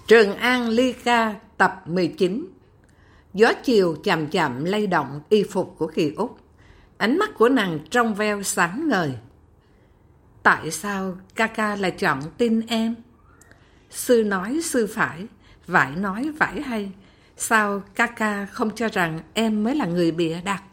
Trường An ly ca tập 19. Gió chiều chậm chậm lay động y phục của Kỳ Úc. Ánh mắt của nàng trong veo sáng ngời. Tại sao ca ca lại chọn tin em? Sư nói sư phải, vải nói vải hay. Sao ca ca không cho rằng em mới là người bịa đặt?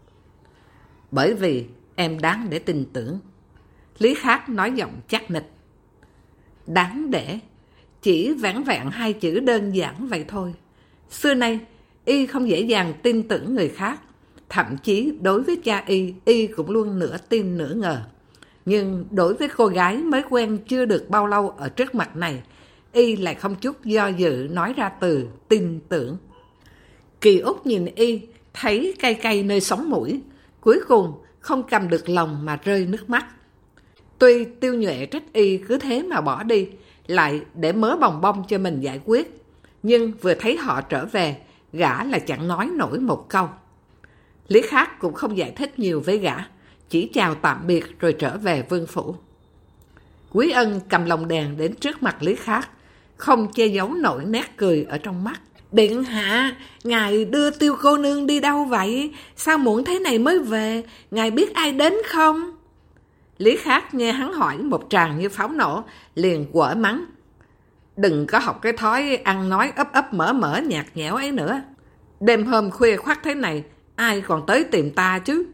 Bởi vì em đáng để tin tưởng. Lý Khắc nói giọng chắc nịch. Đáng để? Chỉ vẻn vẹn hai chữ đơn giản vậy thôi. Xưa nay, y không dễ dàng tin tưởng người khác. Thậm chí đối với cha y cũng luôn nửa tin nửa ngờ. Nhưng đối với cô gái mới quen chưa được bao lâu ở trước mặt này, y lại không chút do dự nói ra từ tin tưởng. Kỳ Úc nhìn y, thấy cay cay nơi sống mũi. Cuối cùng không cầm được lòng mà rơi nước mắt. Tuy Tiêu Nhuệ trách y cứ thế mà bỏ đi, lại để mớ bòng bong cho mình giải quyết. Nhưng vừa thấy họ trở về, gã là chẳng nói nổi một câu. Lý Khắc cũng không giải thích nhiều với gã, chỉ chào tạm biệt rồi trở về vương phủ. Quý Ân cầm lồng đèn đến trước mặt Lý Khắc, không che giấu nổi nét cười ở trong mắt. Điện hạ, ngài đưa Tiêu cô nương đi đâu vậy? Sao muộn thế này mới về? Ngài biết ai đến không? Lý Khắc nghe hắn hỏi một tràng như pháo nổ, liền quở mắng. Đừng có học cái thói ăn nói ấp ấp mở mở nhạt nhẽo ấy nữa. Đêm hôm khuya khoắt thế này, ai còn tới tìm ta chứ?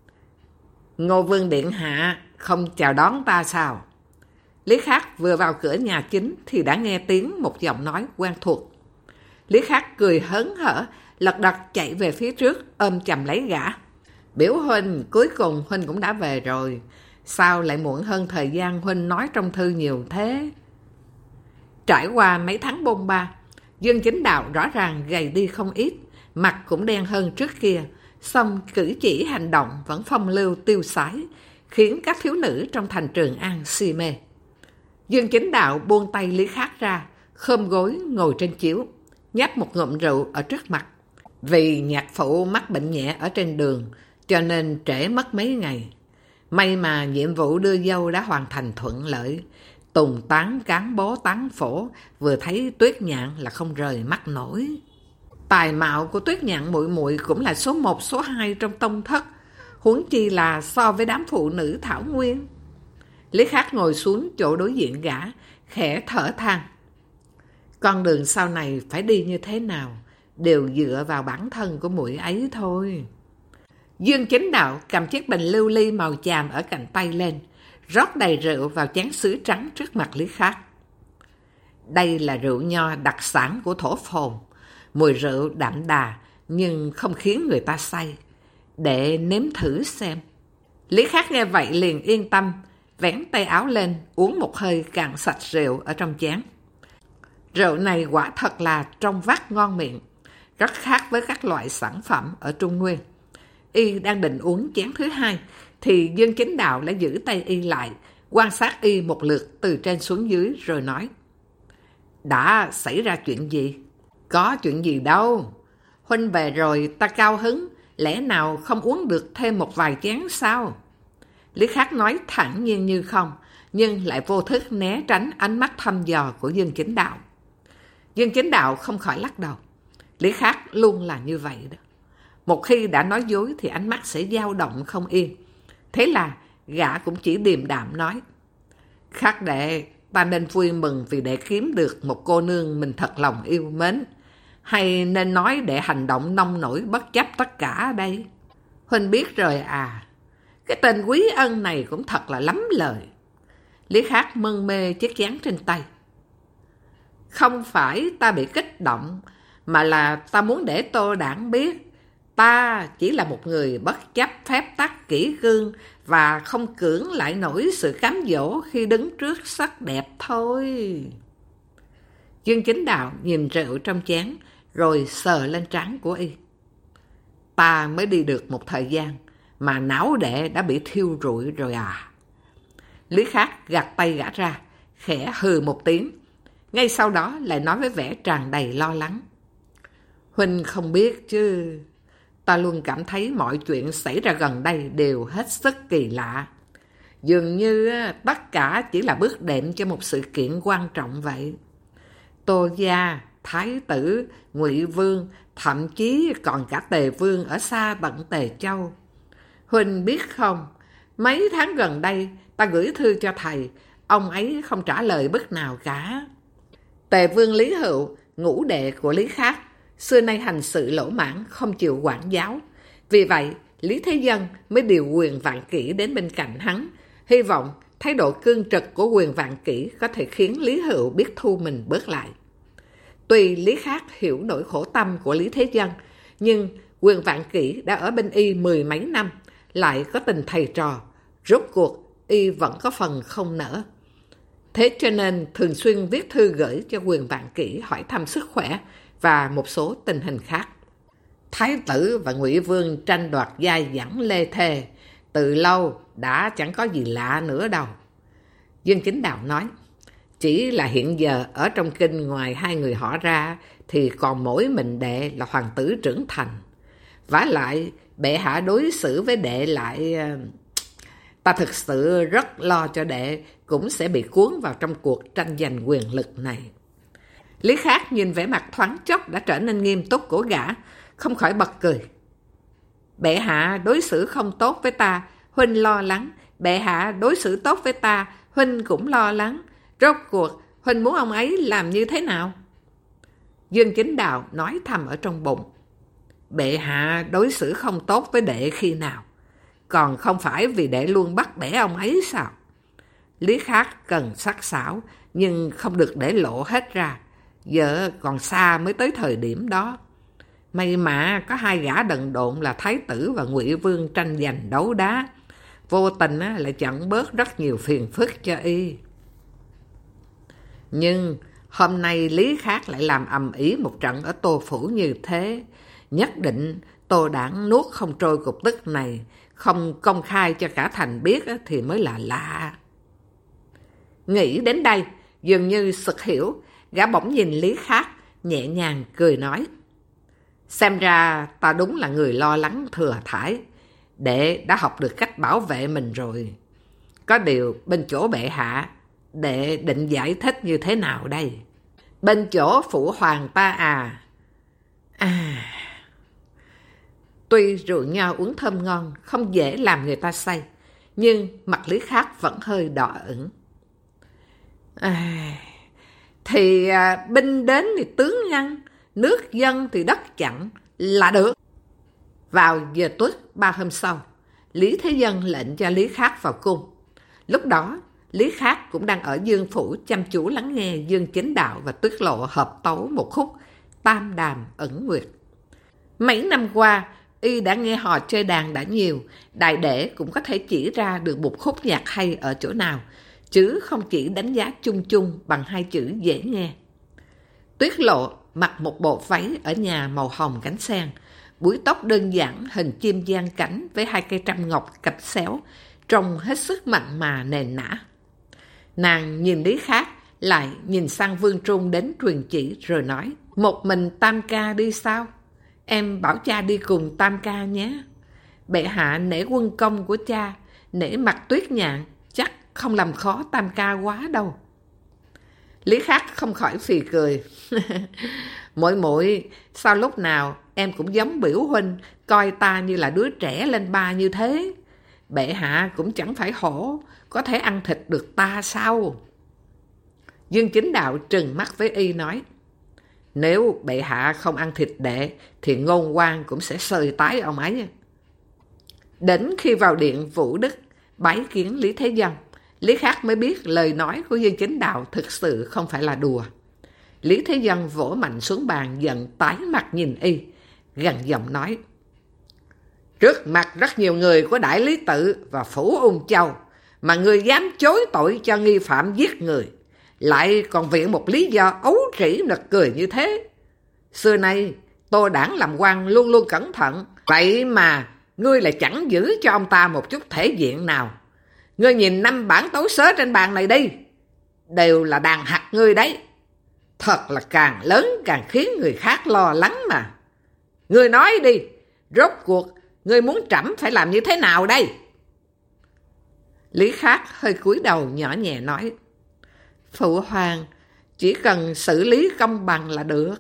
Ngô Vương điện hạ không chào đón ta sao? Lý Khắc vừa vào cửa nhà chính thì đã nghe tiếng một giọng nói quen thuộc. Lý Khắc cười hớn hở, lật đật chạy về phía trước, ôm chầm lấy gã. Biểu huynh, cuối cùng huynh cũng đã về rồi. Sao lại muộn hơn thời gian huynh nói trong thư nhiều thế? Trải qua mấy tháng bôn ba, Dương Chính Đạo rõ ràng gầy đi không ít, mặt cũng đen hơn trước kia, song cử chỉ hành động vẫn phong lưu tiêu sái, khiến các thiếu nữ trong thành Trường An si mê. Dương Chính Đạo buông tay Lý Khắc ra, khom gối ngồi trên chiếu, nhấp một ngụm rượu ở trước mặt. Vì nhạc phụ mắc bệnh nhẹ ở trên đường, cho nên trễ mất mấy ngày. May mà nhiệm vụ đưa dâu đã hoàn thành thuận lợi. Tùng tán cán bố tán phổ, vừa thấy Tuyết Nhạn là không rời mắt nổi. Tài mạo của Tuyết Nhạn muội muội cũng là số 1 số 2 trong tông thất, huống chi là so với đám phụ nữ thảo nguyên. Lý Khắc ngồi xuống chỗ đối diện gã, khẽ thở than. Con đường sau này phải đi như thế nào, đều dựa vào bản thân của muội ấy thôi. Dương Chính Đạo cầm chiếc bình lưu ly màu chàm ở cạnh tay lên, rót đầy rượu vào chén sứ trắng trước mặt Lý Khắc. Đây là rượu nho đặc sản của thổ phồn, mùi rượu đậm đà nhưng không khiến người ta say. Để nếm thử xem. Lý Khắc nghe vậy liền yên tâm, vén tay áo lên, uống một hơi cạn sạch rượu ở trong chén. Rượu này quả thật là trong vắt ngon miệng, rất khác với các loại sản phẩm ở Trung Nguyên. Y đang định uống chén thứ hai, thì Dương Chính Đạo lại giữ tay y lại, quan sát y một lượt từ trên xuống dưới rồi nói. Đã xảy ra chuyện gì? Có chuyện gì đâu. Huynh về rồi ta cao hứng, lẽ nào không uống được thêm một vài chén sao? Lý Khắc nói thẳng nhiên như không, nhưng lại vô thức né tránh ánh mắt thăm dò của Dương Chính Đạo. Dương Chính Đạo không khỏi lắc đầu. Lý Khắc luôn là như vậy đó. Một khi đã nói dối thì ánh mắt sẽ dao động không yên. Thế là gã cũng chỉ điềm đạm nói. Khắc đệ, ta nên vui mừng vì để kiếm được một cô nương mình thật lòng yêu mến. Hay nên nói để hành động nông nổi bất chấp tất cả đây? Huynh biết rồi à, cái tên Quý Ân này cũng thật là lắm lời. Lý Khắc mân mê chiếc chén trên tay. Không phải ta bị kích động, mà là ta muốn để Tô Đảng biết ta chỉ là một người bất chấp phép tắc kỷ cương và không cưỡng lại nổi sự cám dỗ khi đứng trước sắc đẹp thôi. Dương Chính Đạo nhìn rượu trong chén rồi sờ lên trán của y. Ta mới đi được một thời gian mà não đệ đã bị thiêu rụi rồi à? Lý Khắc gạt tay gã ra, khẽ hừ một tiếng. Ngay sau đó lại nói với vẻ tràn đầy lo lắng. Huynh không biết chứ, ta luôn cảm thấy mọi chuyện xảy ra gần đây đều hết sức kỳ lạ. Dường như tất cả chỉ là bước đệm cho một sự kiện quan trọng vậy. Tô Gia, Thái tử, Ngụy Vương, thậm chí còn cả Tề Vương ở xa tận Tề Châu. Huynh biết không, mấy tháng gần đây ta gửi thư cho thầy, ông ấy không trả lời bức nào cả. Tề Vương Lý Hựu, ngũ đệ của Lý Khắc, xưa nay hành sự lỗ mãng, không chịu quản giáo. Vì vậy, Lý Thế Dân mới điều Quyền Vạn Kỷ đến bên cạnh hắn, hy vọng thái độ cương trực của Quyền Vạn Kỷ có thể khiến Lý Hựu biết thu mình bớt lại. Tuy Lý Khắc hiểu nỗi khổ tâm của Lý Thế Dân, nhưng Quyền Vạn Kỷ đã ở bên y 10 mấy năm, lại có tình thầy trò, rốt cuộc y vẫn có phần không nỡ. Thế cho nên thường xuyên viết thư gửi cho Quyền Vạn Kỷ hỏi thăm sức khỏe và một số tình hình khác. Thái tử và Ngụy Vương tranh đoạt giai dẳng lê thề, từ lâu đã chẳng có gì lạ nữa đâu. Dương Chính Đạo nói, chỉ là hiện giờ ở trong kinh ngoài hai người họ ra thì còn mỗi mình đệ là hoàng tử trưởng thành. Vả lại bệ hạ đối xử với đệ lại... Ta thực sự rất lo cho đệ cũng sẽ bị cuốn vào trong cuộc tranh giành quyền lực này. Lý Khắc nhìn vẻ mặt thoáng chốc đã trở nên nghiêm túc của gã, không khỏi bật cười. Bệ hạ đối xử không tốt với ta, huynh lo lắng. Bệ hạ đối xử tốt với ta, huynh cũng lo lắng. Rốt cuộc, huynh muốn ông ấy làm như thế nào? Dương Chính Đạo nói thầm ở trong bụng. Bệ hạ đối xử không tốt với đệ khi nào? Còn không phải vì đệ luôn bắt bẻ ông ấy sao? Lý Khắc cần sắc sảo, nhưng không được để lộ hết ra. Giờ còn xa mới tới thời điểm đó. May mà có hai gã đần độn là Thái tử và Ngụy Vương tranh giành đấu đá. Vô tình lại chặn bớt rất nhiều phiền phức cho y. Nhưng hôm nay Lý Khắc lại làm ầm ĩ một trận ở Tô Phủ như thế. Nhất định Tô Đảng nuốt không trôi cục tức này, không công khai cho cả thành biết thì mới là lạ. Nghĩ đến đây, dường như sực hiểu, gã bỗng nhìn Lý Khắc, nhẹ nhàng cười nói. Xem ra ta đúng là người lo lắng thừa thãi, đệ đã học được cách bảo vệ mình rồi. Có điều bên chỗ bệ hạ, đệ định giải thích như thế nào đây? Bên chỗ phụ hoàng ta tuy rượu nho uống thơm ngon, không dễ làm người ta say, nhưng mặt Lý Khắc vẫn hơi đỏ ửng. Binh đến thì tướng ngăn, nước dân thì đất chặn là được. Vào giờ tuất 3 hôm sau, Lý Thế Dân lệnh cho Lý Khắc vào cung. Lúc đó, Lý Khắc cũng đang ở Dương Phủ chăm chú lắng nghe Dương Chính Đạo và Tuyết Lộ hợp tấu một khúc Tam Đàm Ẩn Nguyệt. Mấy năm qua, y đã nghe họ chơi đàn đã nhiều, đại đệ cũng có thể chỉ ra được một khúc nhạc hay ở chỗ nào, chứ không chỉ đánh giá chung chung bằng hai chữ dễ nghe. Tuyết Lộ mặc một bộ váy ở nhà màu hồng cánh sen, búi tóc đơn giản hình chim giang cánh với hai cây trăm ngọc cạch xéo, trông hết sức mặn mà nền nã. Nàng nhìn Lý Khắc, lại nhìn sang Vương Trung đến truyền chỉ rồi nói, một mình Tam ca đi sao? Em bảo cha đi cùng Tam ca nhé. Bệ hạ nể quân công của cha, nể mặt Tuyết Nhạn, chắc không làm khó Tam ca quá đâu. Lý Khắc không khỏi phì cười. Muội sao lúc nào em cũng giống biểu huynh, coi ta như là đứa trẻ lên ba như thế. Bệ hạ cũng chẳng phải hổ, có thể ăn thịt được ta sao? Dương Chính Đạo trừng mắt với y nói, nếu bệ hạ không ăn thịt đệ, thì Ngôn Quan cũng sẽ sơi tái ông ấy. Đến khi vào điện Vũ Đức, bái kiến Lý Thế Dân, Lý Khắc mới biết lời nói của Dương Chính Đạo thực sự không phải là đùa. Lý Thế Dân vỗ mạnh xuống bàn, giận tái mặt nhìn y, gằn giọng nói, trước mặt rất nhiều người của Đại Lý Tự và Phủ Ung Châu, mà ngươi dám chối tội cho nghi phạm giết người, lại còn viện một lý do ấu trĩ nực cười như thế. Xưa nay, Tô Đảng làm quan luôn luôn cẩn thận, vậy mà ngươi lại chẳng giữ cho ông ta một chút thể diện nào. Ngươi nhìn 5 bản tấu sớ trên bàn này đi, đều là đàn hạt ngươi đấy. Thật là càng lớn càng khiến người khác lo lắng mà. Ngươi nói đi, rốt cuộc ngươi muốn trẫm phải làm như thế nào đây? Lý Khắc hơi cúi đầu nhỏ nhẹ nói, Phụ hoàng, Chỉ cần xử lý công bằng là được.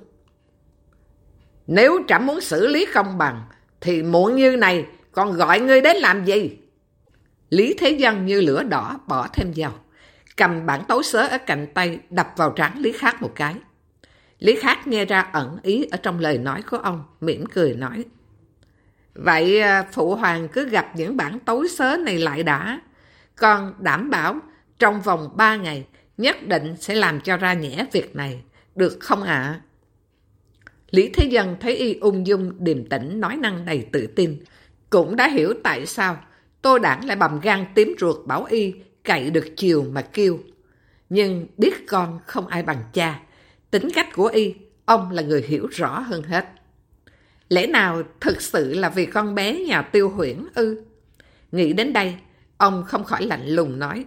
Nếu trẫm muốn xử lý công bằng, thì muộn như này còn gọi ngươi đến làm gì? Lý Thế Dân như lửa đỏ bỏ thêm dầu, cầm bản tấu sớ ở cạnh tay đập vào trán Lý Khắc một cái. Lý Khắc nghe ra ẩn ý ở trong lời nói của ông, mỉm cười nói: Vậy phụ hoàng cứ gặp những bản tấu sớ này lại đã. Con đảm bảo trong vòng 3 ngày nhất định sẽ làm cho ra nhẽ việc này, được không ạ? Lý Thế Dân thấy y ung dung điềm tĩnh, nói năng đầy tự tin, cũng đã hiểu tại sao Tô Đảng lại bầm gan tím ruột bảo y cậy được chiều mà kêu. Nhưng biết con không ai bằng cha, tính cách của y, ông là người hiểu rõ hơn hết. Lẽ nào thực sự là vì con bé nhà Tiêu Huyễn ư? Nghĩ đến đây, ông không khỏi lạnh lùng nói: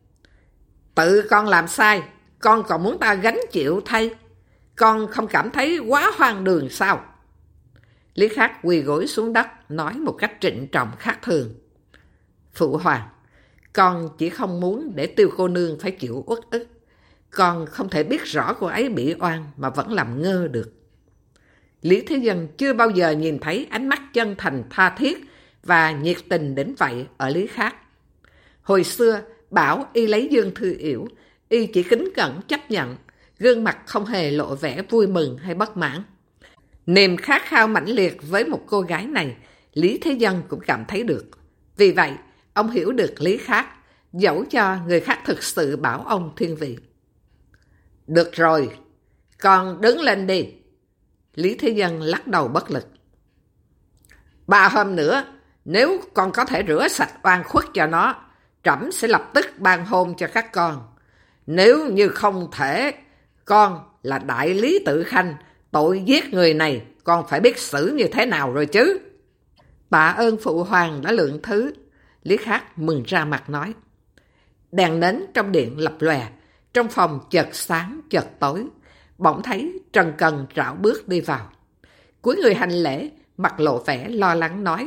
Tự con làm sai, con còn muốn ta gánh chịu thay? Con không cảm thấy quá hoang đường sao? Lý Khắc quỳ gối xuống đất, nói một cách trịnh trọng khác thường: Phụ hoàng, con chỉ không muốn để Tiêu cô nương phải chịu uất ức. Con không thể biết rõ cô ấy bị oan mà vẫn làm ngơ được. Lý Thế Dân chưa bao giờ nhìn thấy ánh mắt chân thành tha thiết và nhiệt tình đến vậy ở Lý Khắc. Hồi xưa, bảo y lấy Dương Thư Yểu, y chỉ kính cẩn chấp nhận, gương mặt không hề lộ vẻ vui mừng hay bất mãn. Niềm khát khao mãnh liệt với một cô gái này, Lý Thế Dân cũng cảm thấy được. Vì vậy, ông hiểu được Lý Khắc, dẫu cho người khác thực sự bảo ông thiên vị. Được rồi, con đứng lên đi. Lý Thế Dân lắc đầu bất lực. 3 hôm nữa, nếu con có thể rửa sạch oan khuất cho nó, trẫm sẽ lập tức ban hôn cho các con. Nếu như không thể, con là đại lý Tự Khanh, tội giết người này con phải biết xử như thế nào rồi chứ. Tạ ơn phụ hoàng đã lượng thứ. Lý Khắc mừng ra mặt nói. Đèn nến trong điện lập lòe, trong phòng chợt sáng chợt tối. Bỗng thấy Trần Cần rảo bước đi vào. Cúi người hành lễ, mặt lộ vẻ lo lắng nói: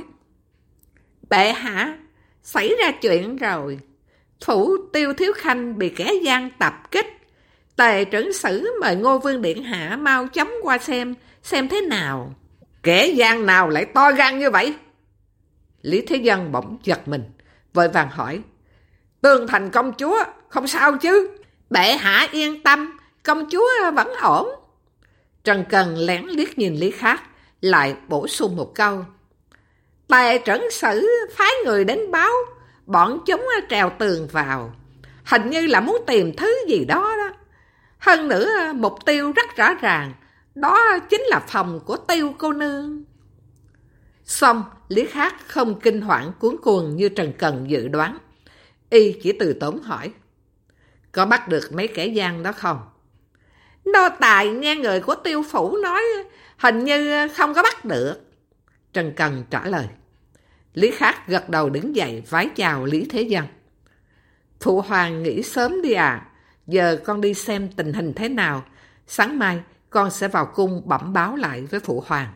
Bệ hạ, xảy ra chuyện rồi. Phủ Tiêu Thiếu Khanh bị kẻ gian tập kích. Tề trưởng sử mời Ngô Vương điện hạ mau chóng qua xem thế nào. Kẻ gian nào lại to gan như vậy? Lý Thế Dân bỗng giật mình, vội vàng hỏi: Tương Thành công chúa không sao chứ? Bệ hạ yên tâm, công chúa vẫn ổn. Trần Cần lén liếc nhìn Lý Khắc, lại bổ sung một câu: Tề trưởng sử phái người đến báo, bọn chúng trèo tường vào, hình như là muốn tìm thứ gì đó đó. Hơn nữa mục tiêu rất rõ ràng, đó chính là phòng của Tiêu cô nương. Xong, Lý Khắc không kinh hoảng cuống cuồng như Trần Cần dự đoán. Y chỉ từ tốn hỏi: Có bắt được mấy kẻ gian đó không? Nô tài nghe người của Tiêu phủ nói hình như không có bắt được. Trần Cần trả lời. Lý Khắc gật đầu đứng dậy vái chào Lý Thế Dân. Phụ hoàng nghỉ sớm đi à, giờ con đi xem tình hình thế nào, sáng mai con sẽ vào cung bẩm báo lại với phụ hoàng.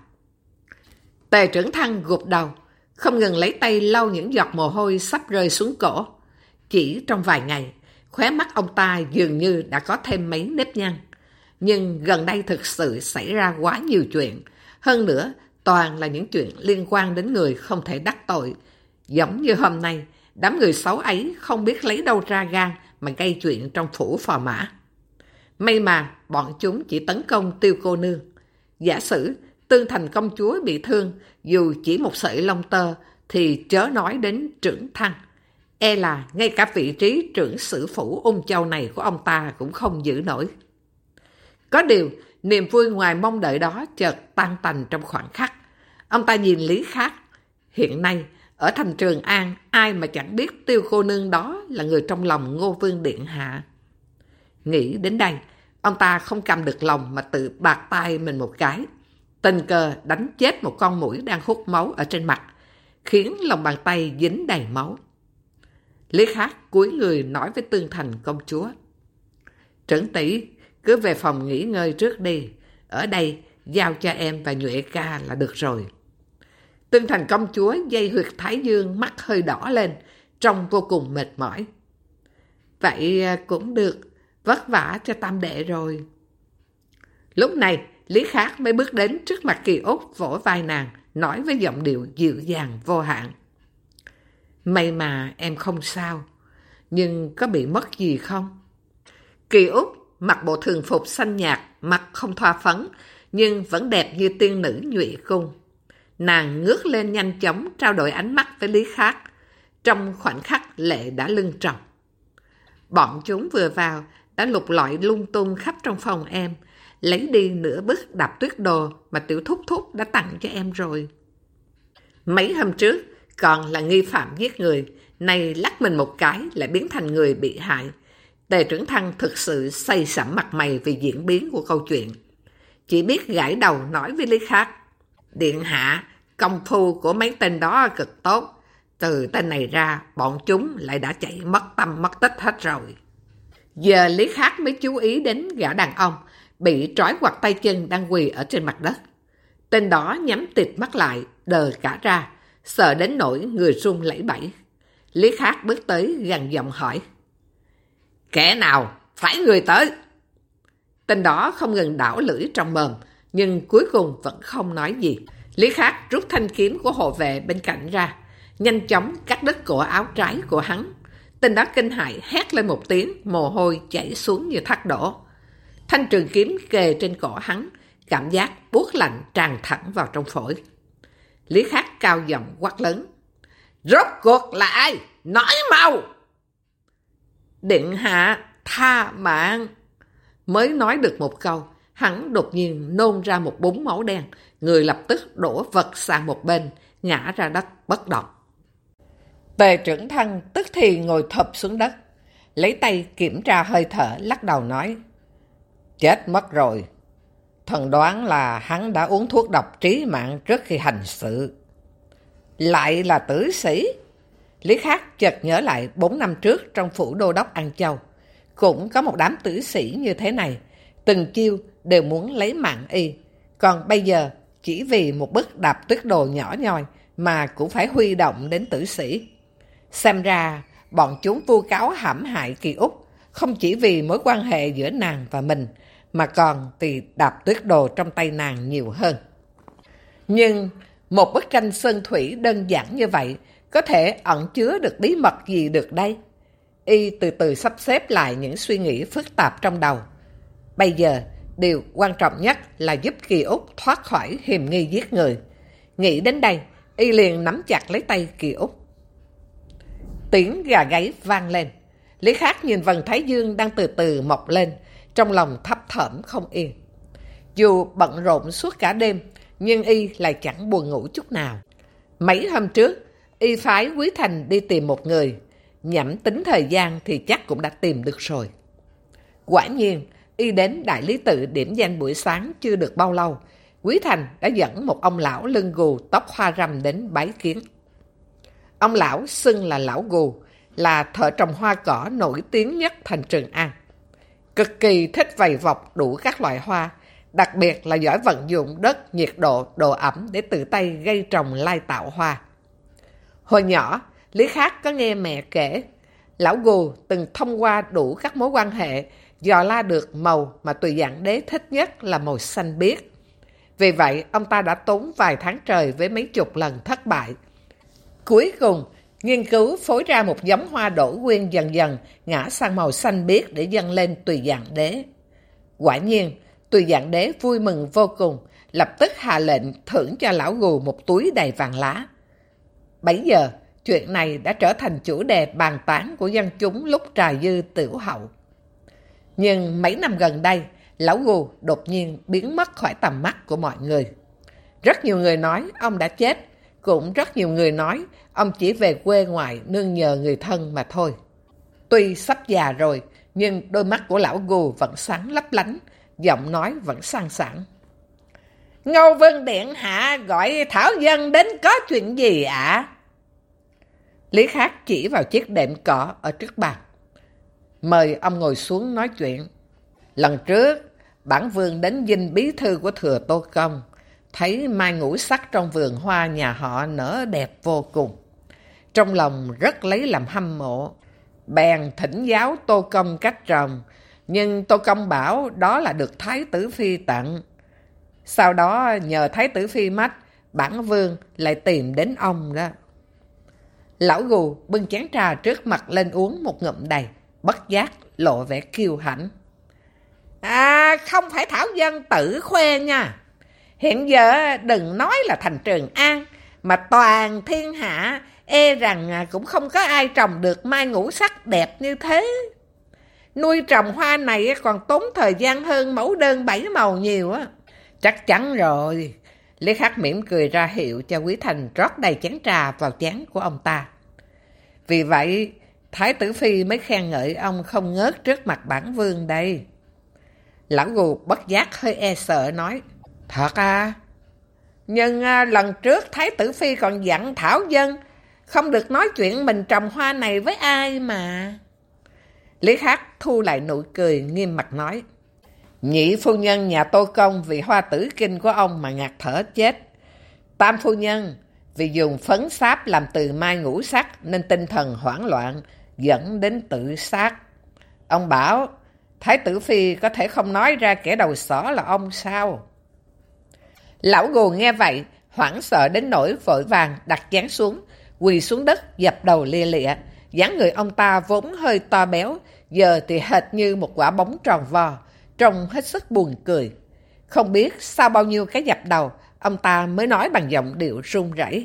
Tề Trưởng Thăng gục đầu, không ngừng lấy tay lau những giọt mồ hôi sắp rơi xuống cổ. Chỉ trong vài ngày, khóe mắt ông ta dường như đã có thêm mấy nếp nhăn. Nhưng gần đây thực sự xảy ra quá nhiều chuyện. Hơn nữa, toàn là những chuyện liên quan đến người không thể đắc tội. Giống như hôm nay, đám người xấu ấy không biết lấy đâu ra gan mà gây chuyện trong phủ Phò Mã. May mà bọn chúng chỉ tấn công Tiêu cô nương. Giả sử Tương Thành công chúa bị thương, dù chỉ một sợi lông tơ, thì chớ nói đến Trưởng Thăng. E là ngay cả vị trí trưởng sử phủ Ung Châu này của ông ta cũng không giữ nổi. Có điều, niềm vui ngoài mong đợi đó chợt tan tành trong khoảnh khắc. Ông ta nhìn Lý Khắc. Hiện nay, ở thành Trường An, ai mà chẳng biết Tiêu cô nương đó là người trong lòng Ngô Vương điện hạ. Nghĩ đến đây, ông ta không cầm được lòng mà tự bạt tay mình một cái. Tình cờ đánh chết một con muỗi đang hút máu ở trên mặt, khiến lòng bàn tay dính đầy máu. Lý Khắc cúi người nói với Tương Thành công chúa: Trưởng tỷ, cứ về phòng nghỉ ngơi trước đi. Ở đây giao cho em và Nhuệ ca là được rồi. Tương Thành công chúa dây huyệt thái dương, mắt hơi đỏ lên, trông vô cùng mệt mỏi. Vậy cũng được. Vất vả cho tam đệ rồi. Lúc này, Lý Khắc mới bước đến trước mặt Kỳ Úc vỗ vai nàng, nói với giọng điệu dịu dàng vô hạn. May mà em không sao, nhưng có bị mất gì không? Kỳ Úc mặc bộ thường phục xanh nhạt, mặt không thoa phấn, nhưng vẫn đẹp như tiên nữ Nhụy Cung. Nàng ngước lên nhanh chóng trao đổi ánh mắt với Lý Khắc. Trong khoảnh khắc lệ đã lưng tròng. Bọn chúng vừa vào đã lục lọi lung tung khắp trong phòng em, lấy đi nửa bức đạp tuyết đồ mà tiểu thúc thúc đã tặng cho em rồi. Mấy hôm trước còn là nghi phạm giết người, nay lắc mình một cái lại biến thành người bị hại. Tề Trưởng Thăng thực sự say sẩm mặt mày vì diễn biến của câu chuyện. Chỉ biết gãi đầu nói với Lý Khắc. Điện hạ, công phu của mấy tên đó cực tốt. Từ tên này ra, bọn chúng lại đã chạy mất tâm mất tích hết rồi. Giờ Lý Khắc mới chú ý đến gã đàn ông bị trói quặt tay chân đang quỳ ở trên mặt đất. Tên đó nhắm tịt mắt lại, đờ cả ra, sợ đến nỗi người run lẩy bẩy. Lý Khắc bước tới gằn giọng hỏi. Kẻ nào? Phải người tới! Tên đó không ngừng đảo lưỡi trong mồm, nhưng cuối cùng vẫn không nói gì. Lý Khắc rút thanh kiếm của hộ vệ bên cạnh ra, nhanh chóng cắt đứt cổ áo trái của hắn. Tên đó kinh hãi hét lên một tiếng, mồ hôi chảy xuống như thác đổ. Thanh trường kiếm kề trên cổ hắn, cảm giác buốt lạnh tràn thẳng vào trong phổi. Lý Khắc cao giọng quát lớn. Rốt cuộc là ai? Nói mau! Điện hạ, tha mạng! Mới nói được một câu, hắn đột nhiên nôn ra một búng máu đen, người lập tức đổ vật sang một bên, ngã ra đất bất động. Tề Trưởng Thăng tức thì ngồi thụp xuống đất, lấy tay kiểm tra hơi thở, lắc đầu nói. Chết mất rồi. Thần đoán là hắn đã uống thuốc độc trí mạng trước khi hành sự. Lại là tử sĩ. Lý Khắc chợt nhớ lại 4 năm trước trong phủ đô đốc An Châu, cũng có một đám tử sĩ như thế này, từng chiêu đều muốn lấy mạng y. Còn bây giờ, chỉ vì một bức đạp tuyết đồ nhỏ nhoi mà cũng phải huy động đến tử sĩ. Xem ra, bọn chúng vu cáo hãm hại Kỳ Úc, không chỉ vì mối quan hệ giữa nàng và mình, mà còn vì đạp tuyết đồ trong tay nàng nhiều hơn. Nhưng một bức tranh sơn thủy đơn giản như vậy có thể ẩn chứa được bí mật gì được đây? Y từ từ sắp xếp lại những suy nghĩ phức tạp trong đầu. Bây giờ, điều quan trọng nhất là giúp Kỳ Úc thoát khỏi hiềm nghi giết người. Nghĩ đến đây, Y liền nắm chặt lấy tay Kỳ Úc. Tiếng gà gáy vang lên. Lý Khắc nhìn vầng thái dương đang từ từ mọc lên, trong lòng thấp thởm không yên. Dù bận rộn suốt cả đêm, nhưng Y lại chẳng buồn ngủ chút nào. Mấy hôm trước, Y phái Quý Thành đi tìm một người. Nhẩm tính thời gian thì chắc cũng đã tìm được rồi. Quả nhiên, Y đến Đại Lý Tự điểm danh buổi sáng chưa được bao lâu, Quý Thành đã dẫn một ông lão lưng gù tóc hoa râm đến bái kiến. Ông lão xưng là lão gù, là thợ trồng hoa cỏ nổi tiếng nhất thành Trường An. Cực kỳ thích vầy vọc đủ các loại hoa, đặc biệt là giỏi vận dụng đất, nhiệt độ, độ ẩm để tự tay gây trồng lai tạo hoa. Hồi nhỏ, Lý Khắc có nghe mẹ kể, lão gù từng thông qua đủ các mối quan hệ, dò la được màu mà Tùy Dạng Đế thích nhất là màu xanh biếc. Vì vậy, ông ta đã tốn vài tháng trời với mấy chục lần thất bại. Cuối cùng, nghiên cứu phối ra một giống hoa đỗ quyên dần dần ngã sang màu xanh biếc để dâng lên Tùy Dạng Đế. Quả nhiên, Tùy Dạng Đế vui mừng vô cùng, lập tức hạ lệnh thưởng cho lão gù một túi đầy vàng lá. Bấy giờ, chuyện này đã trở thành chủ đề bàn tán của dân chúng lúc trà dư tiểu hậu. Nhưng mấy năm gần đây, lão gù đột nhiên biến mất khỏi tầm mắt của mọi người. Rất nhiều người nói ông đã chết, cũng rất nhiều người nói ông chỉ về quê ngoại nương nhờ người thân mà thôi. Tuy sắp già rồi, nhưng đôi mắt của lão gù vẫn sáng lấp lánh, giọng nói vẫn sang sảng. Ngô Vương Điện Hạ gọi Thảo Dân đến có chuyện gì ạ? Lý Khắc chỉ vào chiếc đệm cỏ ở trước bàn. Mời ông ngồi xuống nói chuyện. Lần trước, bản vương đến dinh bí thư của Thừa Tô Công, thấy mai ngũ sắc trong vườn hoa nhà họ nở đẹp vô cùng. Trong lòng rất lấy làm hâm mộ, bèn thỉnh giáo Tô Công cách trồng, Nhưng Tô Công bảo đó là được Thái tử Phi tặng. Sau đó nhờ Thái tử Phi mất, bản vương lại tìm đến ông đó. Lão Gù bưng chén trà trước mặt lên uống một ngụm đầy, bất giác lộ vẻ kiêu hãnh. Không phải Thảo Dân tự khoe nha. Hiện giờ đừng nói là thành Trường An, mà toàn thiên hạ e rằng cũng không có ai trồng được mai ngũ sắc đẹp như thế. Nuôi trồng hoa này còn tốn thời gian hơn mẫu đơn 7 màu nhiều á. Chắc chắn rồi. Lý Khắc mỉm cười ra hiệu cho Quý Thành rót đầy chén trà vào chén của ông ta. Vì vậy, Thái tử Phi mới khen ngợi ông không ngớt trước mặt bản vương đây. Lão Gù bất giác hơi e sợ nói, thật à? Nhưng lần trước Thái tử Phi còn dặn Thảo Dân không được nói chuyện mình trồng hoa này với ai mà. Lý Khắc thu lại nụ cười nghiêm mặt nói, nhị phu nhân nhà Tô Công vì hoa tử kinh của ông mà ngạt thở chết. Tam phu nhân vì dùng phấn sáp làm từ mai ngũ sắc nên tinh thần hoảng loạn dẫn đến tự sát. Ông bảo Thái tử Phi có thể không nói ra kẻ đầu sỏ là ông sao? Lão Gù nghe vậy hoảng sợ đến nỗi vội vàng đặt chén xuống, quỳ xuống đất dập đầu lia lịa. Dáng người ông ta vốn hơi to béo, giờ thì hệt như một quả bóng tròn vo, trông hết sức buồn cười. Không biết sau bao nhiêu cái dập đầu, ông ta mới nói bằng giọng điệu run rẩy.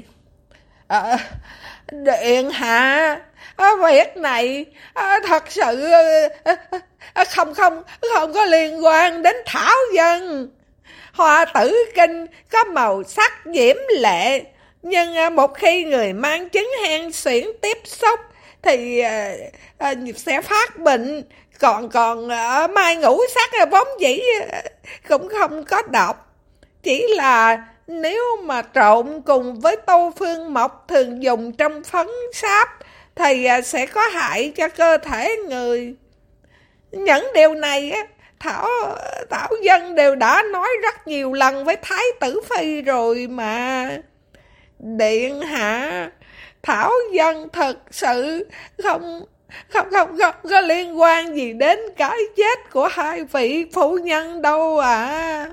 Điện hạ, việc này thật sự không có liên quan đến Thảo Dân. Hoa tử kinh có màu sắc diễm lệ, nhưng một khi người mang chứng hen suyễn tiếp xúc thì sẽ phát bệnh. Còn mai ngũ sắc vốn dĩ cũng không có độc. Chỉ là nếu mà trộn cùng với Tô Phương Mộc thường dùng trong phấn sáp thì sẽ có hại cho cơ thể người. Những điều này Thảo Dân đều đã nói rất nhiều lần với Thái tử Phi rồi mà. Điện hạ, Thảo Dân thật sự không có liên quan gì đến cái chết của hai vị phu nhân đâu ạ.